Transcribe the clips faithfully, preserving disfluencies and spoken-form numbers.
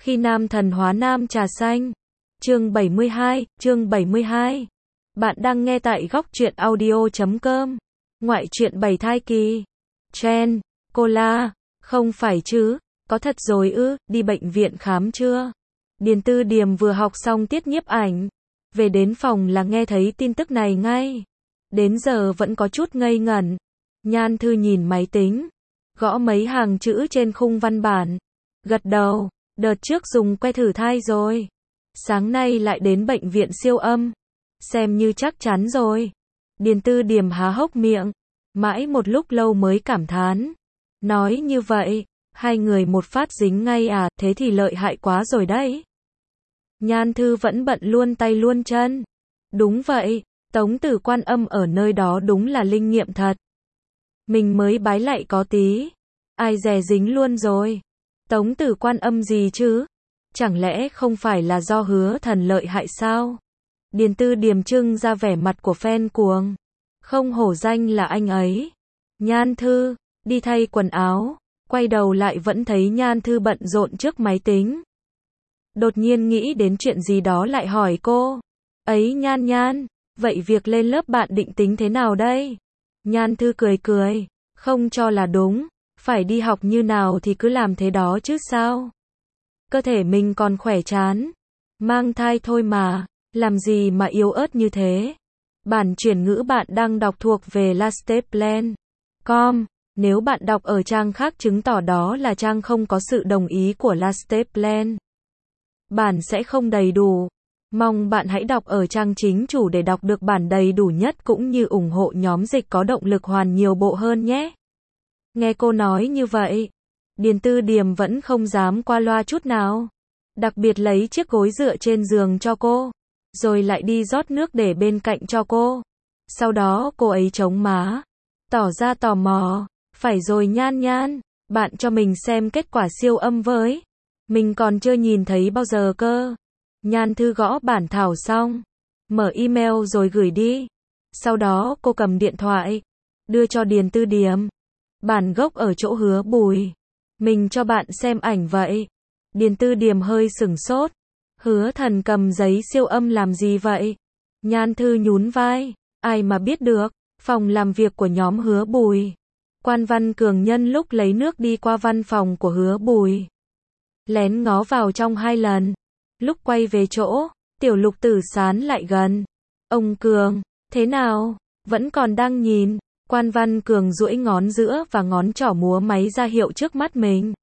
Khi nam thần hóa nam trà xanh. Chương bảy mươi hai, chương bảy mươi hai. Bạn đang nghe tại góc truyện audio chấm com. Ngoại truyện bảy thai kỳ. Chen, Cola, không phải chứ, có thật rồi ư, đi bệnh viện khám chưa? Điền Tư Điềm vừa học xong tiết nhiếp ảnh. Về đến phòng là nghe thấy tin tức này ngay. Đến giờ vẫn có chút ngây ngẩn. Nhan Thư nhìn máy tính, gõ mấy hàng chữ trên khung văn bản. Gật đầu, đợt trước dùng que thử thai rồi. Sáng nay lại đến bệnh viện siêu âm. Xem như chắc chắn rồi. Điền Tư Điềm há hốc miệng. Mãi một lúc lâu mới cảm thán. Nói như vậy, hai người một phát dính ngay à, thế thì lợi hại quá rồi đấy. Nhan Thư vẫn bận luôn tay luôn chân. Đúng vậy, Tống Tử Quan Âm ở nơi đó đúng là linh nghiệm thật. Mình mới bái lạy có tí. Ai dè dính luôn rồi. Tống Tử Quan Âm gì chứ? Chẳng lẽ không phải là do Hứa Thần lợi hại sao? Điền Tư Điềm trưng ra vẻ mặt của fan cuồng. Không hổ danh là anh ấy. Nhan Thư, đi thay quần áo. Quay đầu lại vẫn thấy Nhan Thư bận rộn trước máy tính. Đột nhiên nghĩ đến chuyện gì đó lại hỏi cô. Ấy Nhan Nhan, vậy việc lên lớp bạn định tính thế nào đây? Nhan Thư cười cười. Không cho là đúng. Phải đi học như nào thì cứ làm thế đó chứ sao? Cơ thể mình còn khỏe chán. Mang thai thôi mà. Làm gì mà yếu ớt như thế? Bản chuyển ngữ bạn đang đọc thuộc về lasteplan chấm com. Nếu bạn đọc ở trang khác chứng tỏ đó là trang không có sự đồng ý của Lasteplan. Bản sẽ không đầy đủ. Mong bạn hãy đọc ở trang chính chủ để đọc được bản đầy đủ nhất cũng như ủng hộ nhóm dịch có động lực hoàn nhiều bộ hơn nhé. Nghe cô nói như vậy, Điền Tư Điềm vẫn không dám qua loa chút nào. Đặc biệt lấy chiếc gối dựa trên giường cho cô, rồi lại đi rót nước để bên cạnh cho cô. Sau đó cô ấy chống má, tỏ ra tò mò. Phải rồi Nhan Nhan, bạn cho mình xem kết quả siêu âm với. Mình còn chưa nhìn thấy bao giờ cơ. Nhan Thư gõ bản thảo xong, mở email rồi gửi đi. Sau đó cô cầm điện thoại, đưa cho Điền Tư Điềm. Bản gốc ở chỗ Hứa Bùi. Mình cho bạn xem ảnh vậy. Điền Tư Điềm hơi sửng sốt. Hứa Thần cầm giấy siêu âm làm gì vậy? Nhan Thư nhún vai. Ai mà biết được, phòng làm việc của nhóm Hứa Bùi. Quan Văn Cường nhân lúc lấy nước đi qua văn phòng của Hứa Bùi. Lén ngó vào trong hai lần. Lúc quay về chỗ, Tiểu Lục Tử sán lại gần. Ông Cường, thế nào? Vẫn còn đang nhìn. Quan Văn Cường duỗi ngón giữa và ngón trỏ múa máy ra hiệu trước mắt mình.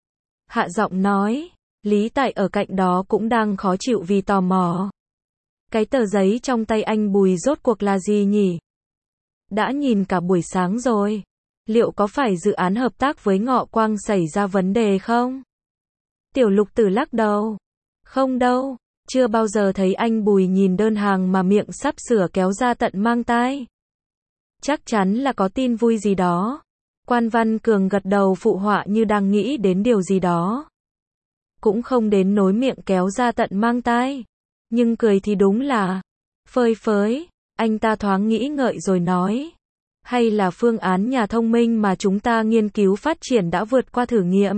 Hạ giọng nói. Lý Tại ở cạnh đó cũng đang khó chịu vì tò mò. Cái tờ giấy trong tay anh Bùi rốt cuộc là gì nhỉ? Đã nhìn cả buổi sáng rồi. Liệu có phải dự án hợp tác với Ngọ Quang xảy ra vấn đề không? Tiểu Lục Tử lắc đầu. Không đâu, chưa bao giờ thấy anh Bùi nhìn đơn hàng mà miệng sắp sửa kéo ra tận mang tai. Chắc chắn là có tin vui gì đó. Quan Văn Cường gật đầu phụ họa như đang nghĩ đến điều gì đó. Cũng không đến nối miệng kéo ra tận mang tai. Nhưng cười thì đúng là phơi phới. Anh ta thoáng nghĩ ngợi rồi nói. Hay là phương án nhà thông minh mà chúng ta nghiên cứu phát triển đã vượt qua thử nghiệm.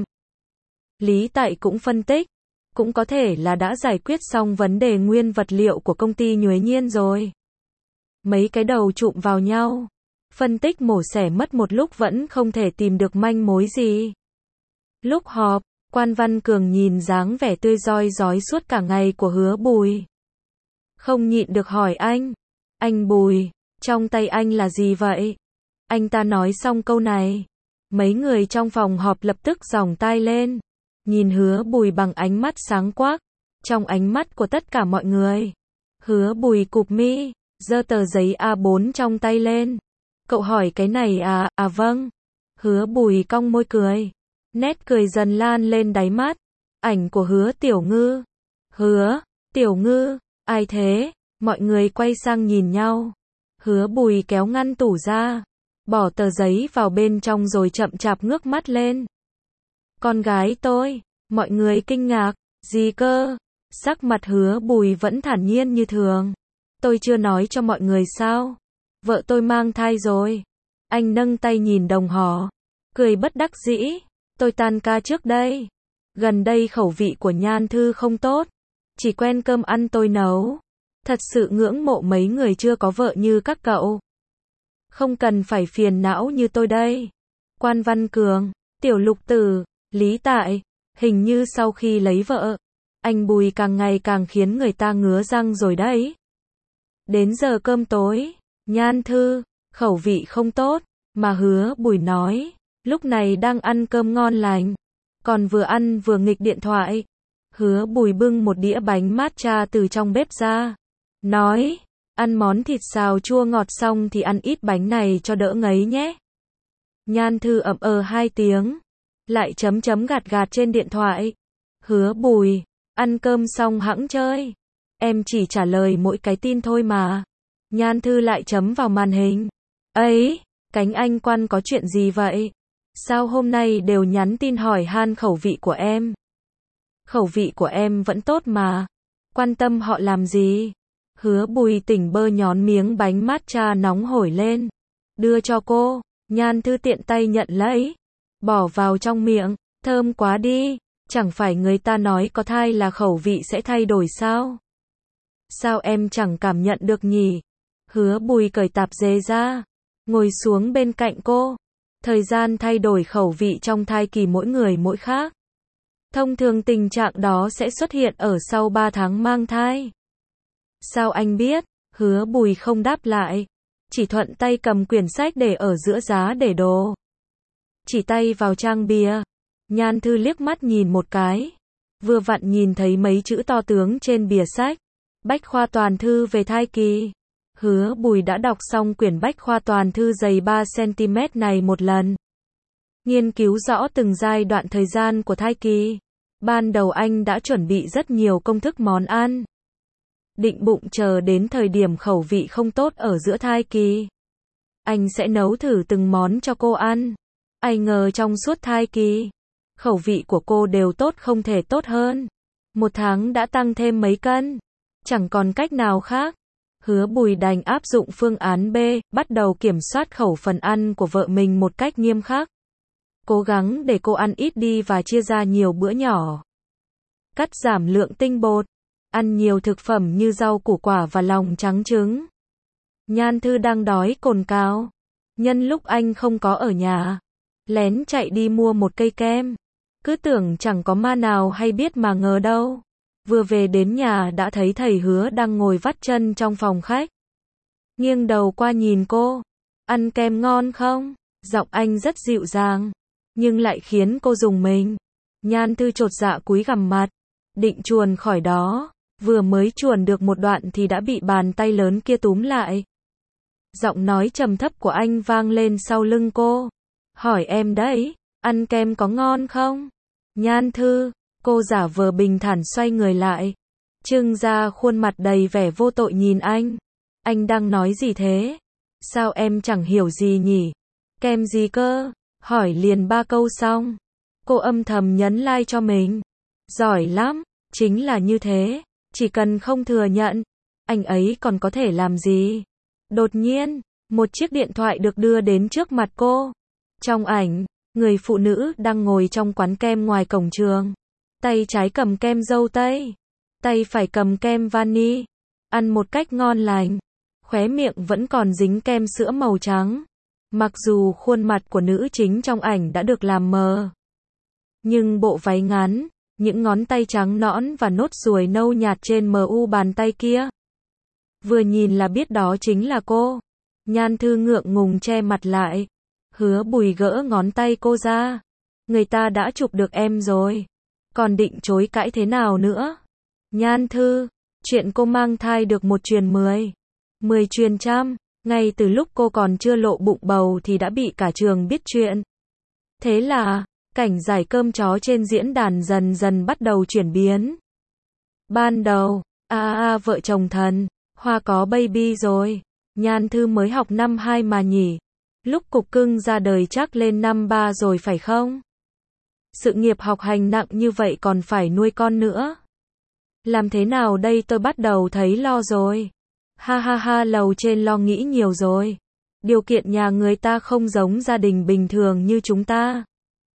Lý Tại cũng phân tích. Cũng có thể là đã giải quyết xong vấn đề nguyên vật liệu của công ty Nhuế Nhiên rồi. Mấy cái đầu chụm vào nhau. Phân tích mổ xẻ mất một lúc vẫn không thể tìm được manh mối gì. Lúc họp, Quan Văn Cường nhìn dáng vẻ tươi rói rói suốt cả ngày của Hứa Bùi. Không nhịn được hỏi anh. Anh Bùi, trong tay anh là gì vậy? Anh ta nói xong câu này. Mấy người trong phòng họp lập tức giòng tai lên. Nhìn Hứa Bùi bằng ánh mắt sáng quắc. Trong ánh mắt của tất cả mọi người. Hứa Bùi cụp mi, giơ tờ giấy a bốn trong tay lên. Cậu hỏi cái này à, à vâng. Hứa Bùi cong môi cười. Nét cười dần lan lên đáy mắt. Ảnh của Hứa Tiểu Ngư. Hứa, Tiểu Ngư, ai thế? Mọi người quay sang nhìn nhau. Hứa Bùi kéo ngăn tủ ra. Bỏ tờ giấy vào bên trong rồi chậm chạp ngước mắt lên. Con gái tôi. Mọi người kinh ngạc. Gì cơ? Sắc mặt Hứa Bùi vẫn thản nhiên như thường. Tôi chưa nói cho mọi người sao? Vợ tôi mang thai rồi. Anh nâng tay nhìn đồng hồ. Cười bất đắc dĩ. Tôi tan ca trước đây. Gần đây khẩu vị của Nhan Thư không tốt, chỉ quen cơm ăn tôi nấu. Thật sự ngưỡng mộ mấy người chưa có vợ như các cậu. Không cần phải phiền não như tôi đây. Quan Văn Cường, Tiểu Lục Tử, Lý Tại, hình như sau khi lấy vợ, anh Bùi càng ngày càng khiến người ta ngứa răng rồi đấy. Đến giờ cơm tối, Nhan Thư, khẩu vị không tốt, mà Hứa Bùi nói, lúc này đang ăn cơm ngon lành, còn vừa ăn vừa nghịch điện thoại. Hứa Bùi bưng một đĩa bánh matcha từ trong bếp ra, nói, ăn món thịt xào chua ngọt xong thì ăn ít bánh này cho đỡ ngấy nhé. Nhan Thư ậm ờ hai tiếng, lại chấm chấm gạt gạt trên điện thoại. Hứa Bùi, ăn cơm xong hẵng chơi. Em chỉ trả lời mỗi cái tin thôi mà. Nhan Thư lại chấm vào màn hình. Ấy, cánh anh Quan có chuyện gì vậy? Sao hôm nay đều nhắn tin hỏi han khẩu vị của em? Khẩu vị của em vẫn tốt mà. Quan tâm họ làm gì? Hứa Bùi tỉnh bơ nhón miếng bánh matcha nóng hổi lên, đưa cho cô. Nhan Thư tiện tay nhận lấy, bỏ vào trong miệng. Thơm quá đi, chẳng phải người ta nói có thai là khẩu vị sẽ thay đổi sao? Sao em chẳng cảm nhận được nhỉ? Hứa Bùi cởi tạp dề ra, ngồi xuống bên cạnh cô. Thời gian thay đổi khẩu vị trong thai kỳ mỗi người mỗi khác. Thông thường tình trạng đó sẽ xuất hiện ở sau ba tháng mang thai. Sao anh biết? Hứa Bùi không đáp lại, chỉ thuận tay cầm quyển sách để ở giữa giá để đồ. Chỉ tay vào trang bìa. Nhan Thư liếc mắt nhìn một cái, vừa vặn nhìn thấy mấy chữ to tướng trên bìa sách. Bách khoa toàn thư về thai kỳ. Hứa Bùi đã đọc xong quyển bách khoa toàn thư dày ba xăng ti mét này một lần. Nghiên cứu rõ từng giai đoạn thời gian của thai kỳ. Ban đầu anh đã chuẩn bị rất nhiều công thức món ăn. Định bụng chờ đến thời điểm khẩu vị không tốt ở giữa thai kỳ, anh sẽ nấu thử từng món cho cô ăn. Ai ngờ trong suốt thai kỳ, khẩu vị của cô đều tốt không thể tốt hơn. Một tháng đã tăng thêm mấy cân. Chẳng còn cách nào khác. Hứa Bùi đành áp dụng phương án B, bắt đầu kiểm soát khẩu phần ăn của vợ mình một cách nghiêm khắc. Cố gắng để cô ăn ít đi và chia ra nhiều bữa nhỏ. Cắt giảm lượng tinh bột. Ăn nhiều thực phẩm như rau củ quả và lòng trắng trứng. Nhan Thư đang đói cồn cào. Nhân lúc anh không có ở nhà, lén chạy đi mua một cây kem. Cứ tưởng chẳng có ma nào hay biết mà ngờ đâu. Vừa về đến nhà đã thấy thầy Hứa đang ngồi vắt chân trong phòng khách. Nghiêng đầu qua nhìn cô. Ăn kem ngon không? Giọng anh rất dịu dàng, nhưng lại khiến cô rùng mình. Nhan Thư chột dạ cúi gằm mặt, định chuồn khỏi đó. Vừa mới chuồn được một đoạn thì đã bị bàn tay lớn kia túm lại. Giọng nói trầm thấp của anh vang lên sau lưng cô. Hỏi em đấy, ăn kem có ngon không? Nhan Thư, cô giả vờ bình thản xoay người lại, trưng ra khuôn mặt đầy vẻ vô tội nhìn anh. Anh đang nói gì thế? Sao em chẳng hiểu gì nhỉ? Kem gì cơ? Hỏi liền ba câu xong, cô âm thầm nhấn like cho mình. Giỏi lắm, chính là như thế. Chỉ cần không thừa nhận, anh ấy còn có thể làm gì? Đột nhiên, một chiếc điện thoại được đưa đến trước mặt cô. Trong ảnh, người phụ nữ đang ngồi trong quán kem ngoài cổng trường. Tay trái cầm kem dâu tây, tay phải cầm kem vani. Ăn một cách ngon lành. Khóe miệng vẫn còn dính kem sữa màu trắng. Mặc dù khuôn mặt của nữ chính trong ảnh đã được làm mờ, nhưng bộ váy ngắn, những ngón tay trắng nõn và nốt ruồi nâu nhạt trên mờ u bàn tay kia, vừa nhìn là biết đó chính là cô. Nhan Thư ngượng ngùng che mặt lại. Hứa Bùi gỡ ngón tay cô ra. Người ta đã chụp được em rồi, còn định chối cãi thế nào nữa? Nhan Thư, chuyện cô mang thai được một truyền mười, mười truyền trăm. Ngay từ lúc cô còn chưa lộ bụng bầu thì đã bị cả trường biết chuyện. Thế là, cảnh giải cơm chó trên diễn đàn dần dần bắt đầu chuyển biến. Ban đầu, a à, a à, vợ chồng thần, Hoa có baby rồi. Nhan Thư mới học năm hai mà nhỉ. Lúc cục cưng ra đời chắc lên năm ba rồi phải không? Sự nghiệp học hành nặng như vậy còn phải nuôi con nữa. Làm thế nào đây, tôi bắt đầu thấy lo rồi. Ha ha ha, lầu trên lo nghĩ nhiều rồi. Điều kiện nhà người ta không giống gia đình bình thường như chúng ta.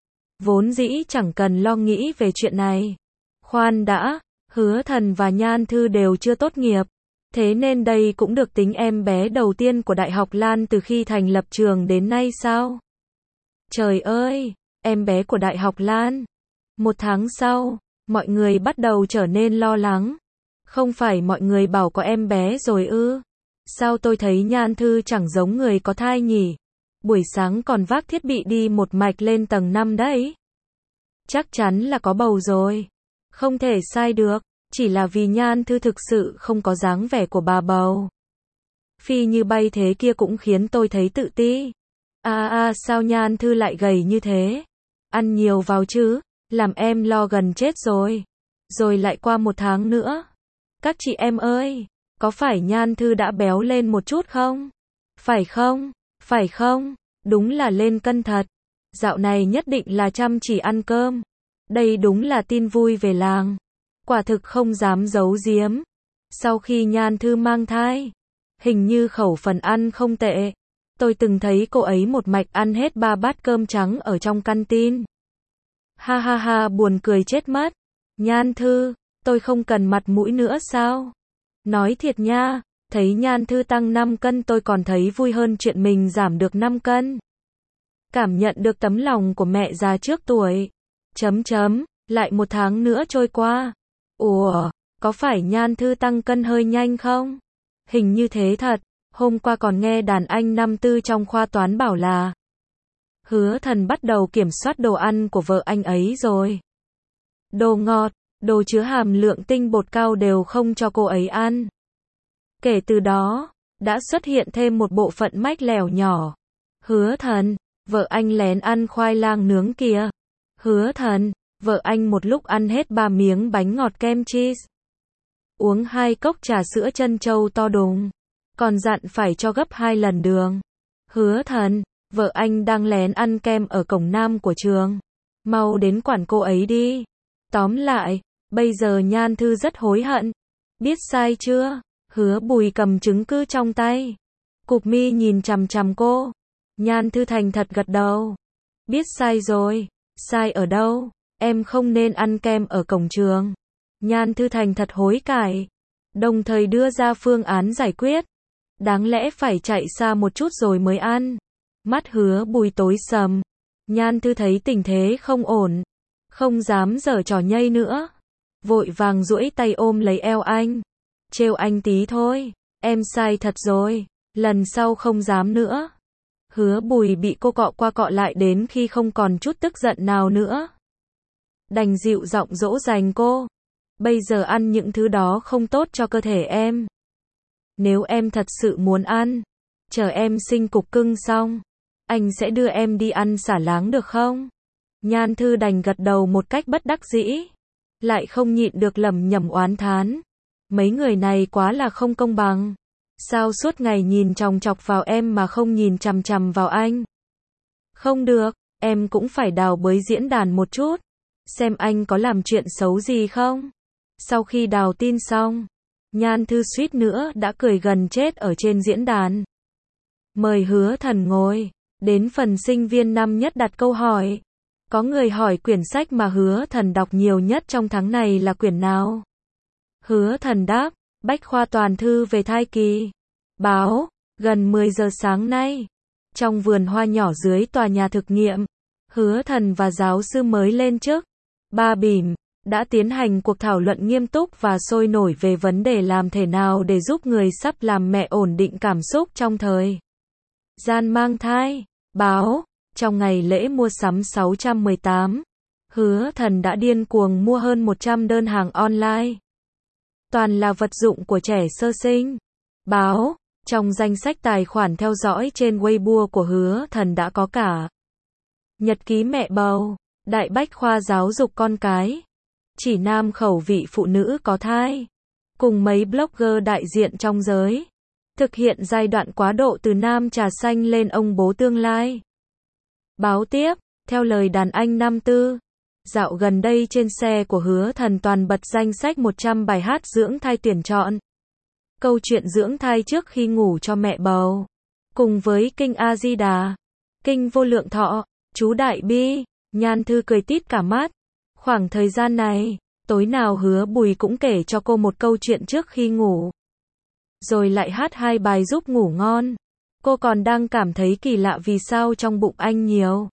Vốn dĩ chẳng cần lo nghĩ về chuyện này. Khoan đã, Hứa Thần và Nhan Thư đều chưa tốt nghiệp. Thế nên đây cũng được tính em bé đầu tiên của Đại học Lan từ khi thành lập trường đến nay sao? Trời ơi, em bé của Đại học Lan. Một tháng sau, mọi người bắt đầu trở nên lo lắng. Không phải mọi người bảo có em bé rồi ư? Sao tôi thấy Nhan Thư chẳng giống người có thai nhỉ? Buổi sáng còn vác thiết bị đi một mạch lên tầng năm đấy. Chắc chắn là có bầu rồi. Không thể sai được, chỉ là vì Nhan Thư thực sự không có dáng vẻ của bà bầu. Phi như bay thế kia cũng khiến tôi thấy tự ti. À à sao Nhan Thư lại gầy như thế? Ăn nhiều vào chứ, làm em lo gần chết rồi. Rồi lại qua một tháng nữa. Các chị em ơi, có phải Nhan Thư đã béo lên một chút không? Phải không? Phải không? Đúng là lên cân thật. Dạo này nhất định là chăm chỉ ăn cơm. Đây đúng là tin vui về làng. Quả thực không dám giấu giếm. Sau khi Nhan Thư mang thai, hình như khẩu phần ăn không tệ. Tôi từng thấy cô ấy một mạch ăn hết ba bát cơm trắng ở trong canteen. Ha ha ha, buồn cười chết mất. Nhan Thư, tôi không cần mặt mũi nữa sao? Nói thiệt nha, thấy Nhan Thư tăng năm cân tôi còn thấy vui hơn chuyện mình giảm được năm cân. Cảm nhận được tấm lòng của mẹ già trước tuổi. Chấm chấm, lại một tháng nữa trôi qua. Ủa, có phải Nhan Thư tăng cân hơi nhanh không? Hình như thế thật, hôm qua còn nghe đàn anh năm tư trong khoa toán bảo là Hứa Thần bắt đầu kiểm soát đồ ăn của vợ anh ấy rồi. Đồ ngọt, đồ chứa hàm lượng tinh bột cao đều không cho cô ấy ăn. Kể từ đó, đã xuất hiện thêm một bộ phận mách lẻo nhỏ. Hứa Thần, vợ anh lén ăn khoai lang nướng kìa. Hứa Thần, vợ anh một lúc ăn hết ba miếng bánh ngọt kem cheese. Uống hai cốc trà sữa trân châu to đùng. Còn dặn phải cho gấp hai lần đường. Hứa Thần, vợ anh đang lén ăn kem ở cổng nam của trường. Mau đến quản cô ấy đi. Tóm lại, bây giờ Nhan Thư rất hối hận. Biết sai chưa? Hứa Bùi cầm chứng cứ trong tay. Cụp mi nhìn chằm chằm cô. Nhan Thư thành thật gật đầu. Biết sai rồi. Sai ở đâu? Em không nên ăn kem ở cổng trường. Nhan Thư thành thật hối cải. Đồng thời đưa ra phương án giải quyết. Đáng lẽ phải chạy xa một chút rồi mới ăn. Mắt Hứa Bùi tối sầm. Nhan Thư thấy tình thế không ổn. Không dám giở trò nhây nữa. Vội vàng duỗi tay ôm lấy eo anh. Trêu anh tí thôi. Em sai thật rồi. Lần sau không dám nữa. Hứa Bùi bị cô cọ qua cọ lại đến khi không còn chút tức giận nào nữa. Đành dịu giọng dỗ dành cô. Bây giờ ăn những thứ đó không tốt cho cơ thể em. Nếu em thật sự muốn ăn, chờ em sinh cục cưng xong, anh sẽ đưa em đi ăn xả láng được không? Nhan Thư đành gật đầu một cách bất đắc dĩ. Lại không nhịn được lẩm nhẩm oán thán. Mấy người này quá là không công bằng. Sao suốt ngày nhìn chòng chọc vào em mà không nhìn chằm chằm vào anh? Không được, em cũng phải đào bới diễn đàn một chút. Xem anh có làm chuyện xấu gì không? Sau khi đào tin xong, Nhan Thư suýt nữa đã cười gần chết ở trên diễn đàn. Mời Hứa Thần ngồi. Đến phần sinh viên năm nhất đặt câu hỏi. Có người hỏi quyển sách mà Hứa Thần đọc nhiều nhất trong tháng này là quyển nào? Hứa Thần đáp, Bách khoa toàn thư về thai kỳ. Báo, gần mười giờ sáng nay. Trong vườn hoa nhỏ dưới tòa nhà thực nghiệm, Hứa Thần và giáo sư mới lên chức, Ba Bỉm, đã tiến hành cuộc thảo luận nghiêm túc và sôi nổi về vấn đề làm thế nào để giúp người sắp làm mẹ ổn định cảm xúc trong thời gian mang thai. Báo, trong ngày lễ mua sắm sáu trăm mười tám, Hứa Thần đã điên cuồng mua hơn một trăm đơn hàng online. Toàn là vật dụng của trẻ sơ sinh. Báo, trong danh sách tài khoản theo dõi trên Weibo của Hứa Thần đã có cả nhật ký mẹ bầu, đại bách khoa giáo dục con cái, chỉ nam khẩu vị phụ nữ có thai, cùng mấy blogger đại diện trong giới thực hiện giai đoạn quá độ từ nam trà xanh lên ông bố tương lai. Báo tiếp, theo lời đàn anh năm tư, dạo gần đây trên xe của Hứa Thần toàn bật danh sách một trăm bài hát dưỡng thai tuyển chọn. Câu chuyện dưỡng thai trước khi ngủ cho mẹ bầu, cùng với kinh A Di Đà, kinh Vô Lượng Thọ, chú Đại Bi, Nhan Thư cười tít cả mắt. Khoảng thời gian này, tối nào Hứa Bùi cũng kể cho cô một câu chuyện trước khi ngủ. Rồi lại hát hai bài giúp ngủ ngon. Cô còn đang cảm thấy kỳ lạ vì sao trong bụng anh nhiều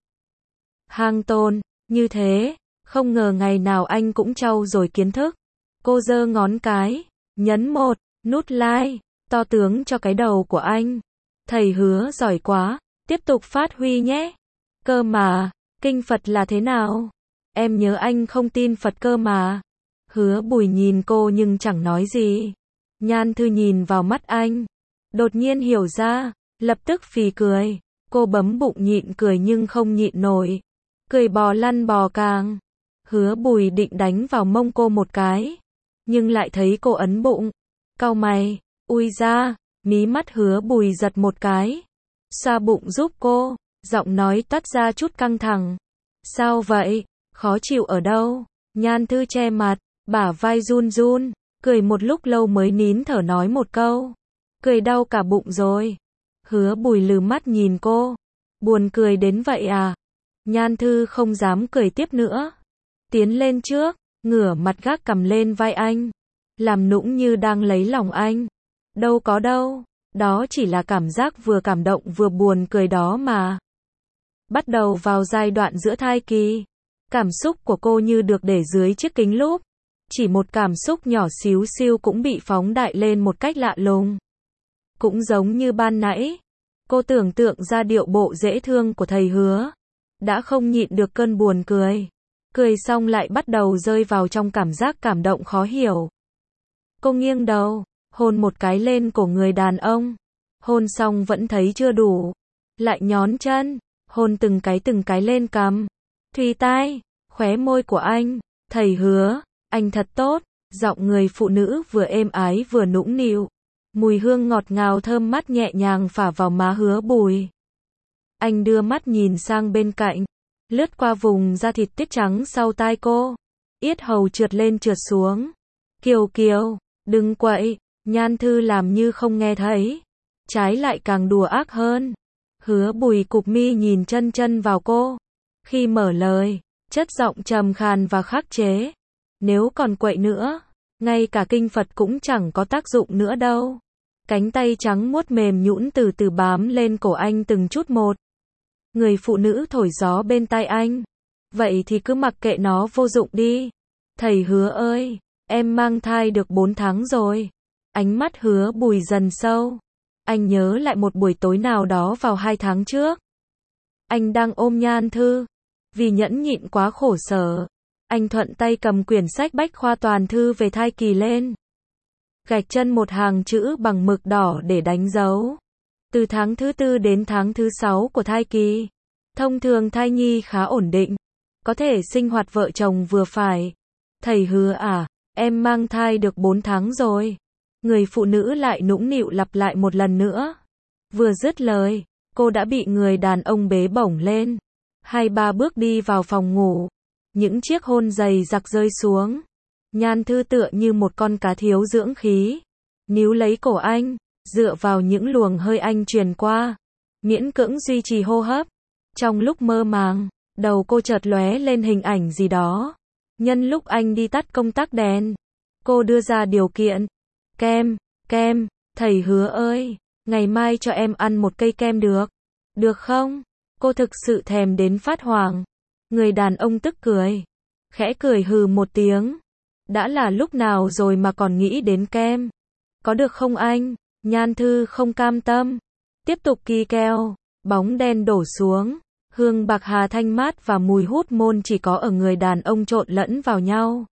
hang tồn như thế. Không ngờ ngày nào anh cũng trau dồi kiến thức. Cô giơ ngón cái, nhấn một nút like to tướng cho cái đầu của anh. Thầy Hứa giỏi quá, tiếp tục phát huy nhé. Cơ mà, kinh Phật là thế nào? Em nhớ anh không tin Phật cơ mà. Hứa Bùi nhìn cô nhưng chẳng nói gì. Nhan Thư nhìn vào mắt anh, đột nhiên hiểu ra, lập tức phì cười. Cô bấm bụng nhịn cười nhưng không nhịn nổi. Cười bò lăn bò càng. Hứa Bùi định đánh vào mông cô một cái, nhưng lại thấy cô ấn bụng. Cau mày, ui ra, mí mắt Hứa Bùi giật một cái. Xoa bụng giúp cô, giọng nói toát ra chút căng thẳng. Sao vậy? Khó chịu ở đâu? Nhan Thư che mặt, bả vai run run, cười một lúc lâu mới nín thở nói một câu. Cười đau cả bụng rồi. Hứa Bùi lừ mắt nhìn cô. Buồn cười đến vậy à? Nhan Thư không dám cười tiếp nữa. Tiến lên trước, ngửa mặt gác cằm lên vai anh. Làm nũng như đang lấy lòng anh. Đâu có đâu, đó chỉ là cảm giác vừa cảm động vừa buồn cười đó mà. Bắt đầu vào giai đoạn giữa thai kỳ. Cảm xúc của cô như được để dưới chiếc kính lúp. Chỉ một cảm xúc nhỏ xíu xiu cũng bị phóng đại lên một cách lạ lùng. Cũng giống như ban nãy, cô tưởng tượng ra điệu bộ dễ thương của thầy Hứa. Đã không nhịn được cơn buồn cười. Cười xong lại bắt đầu rơi vào trong cảm giác cảm động khó hiểu. Cô nghiêng đầu, hôn một cái lên cổ người đàn ông. Hôn xong vẫn thấy chưa đủ. Lại nhón chân, hôn từng cái từng cái lên cằm. Thùy tai, khóe môi của anh. Thầy Hứa, anh thật tốt. Giọng người phụ nữ vừa êm ái vừa nũng nịu. Mùi hương ngọt ngào thơm mát nhẹ nhàng phả vào má Hứa Bùi. Anh đưa mắt nhìn sang bên cạnh, lướt qua vùng da thịt tiết trắng sau tai cô. Yết hầu trượt lên trượt xuống. Kiều Kiều, đừng quậy. Nhan Thư làm như không nghe thấy. Trái lại càng đùa ác hơn. Hứa Bùi cụp mi nhìn chân chân vào cô. Khi mở lời, chất giọng trầm khàn và khắc chế. Nếu còn quậy nữa, ngay cả kinh Phật cũng chẳng có tác dụng nữa đâu. Cánh tay trắng muốt mềm nhũn từ từ bám lên cổ anh từng chút một. Người phụ nữ thổi gió bên tai anh. Vậy thì cứ mặc kệ nó vô dụng đi. Thầy Hứa ơi, em mang thai được bốn tháng rồi. Ánh mắt Hứa Bùi dần sâu. Anh nhớ lại một buổi tối nào đó vào hai tháng trước. Anh đang ôm Nhan Thư. Vì nhẫn nhịn quá khổ sở, anh thuận tay cầm quyển sách bách khoa toàn thư về thai kỳ lên. Gạch chân một hàng chữ bằng mực đỏ để đánh dấu. Từ tháng thứ tư đến tháng thứ sáu của thai kỳ. Thông thường thai nhi khá ổn định. Có thể sinh hoạt vợ chồng vừa phải. Thầy Hứa à, em mang thai được bốn tháng rồi. Người phụ nữ lại nũng nịu lặp lại một lần nữa. Vừa dứt lời, cô đã bị người đàn ông bế bổng lên. Hai ba bước đi vào phòng ngủ. Những chiếc hôn dày dặc rơi xuống. Nhan Thư tựa như một con cá thiếu dưỡng khí. Níu lấy cổ anh, dựa vào những luồng hơi anh truyền qua. Miễn cưỡng duy trì hô hấp. Trong lúc mơ màng, đầu cô chợt lóe lên hình ảnh gì đó. Nhân lúc anh đi tắt công tắc đèn, cô đưa ra điều kiện. Kem, kem, thầy Hứa ơi, ngày mai cho em ăn một cây kem được. Được không? Cô thực sự thèm đến phát hoảng. Người đàn ông tức cười. Khẽ cười hừ một tiếng. Đã là lúc nào rồi mà còn nghĩ đến kem. Có được không anh? Nhan Thư không cam tâm. Tiếp tục kỳ keo. Bóng đen đổ xuống. Hương bạc hà thanh mát và mùi hút môn chỉ có ở người đàn ông trộn lẫn vào nhau.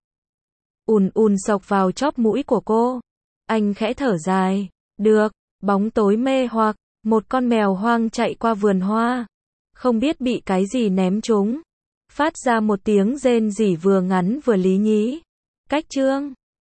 Ùn ùn sộc vào chóp mũi của cô. Anh khẽ thở dài. Được. Bóng tối mê hoặc. Một con mèo hoang chạy qua vườn hoa. Không biết bị cái gì ném trúng. Phát ra một tiếng rên rỉ vừa ngắn vừa lý nhí. Cách chương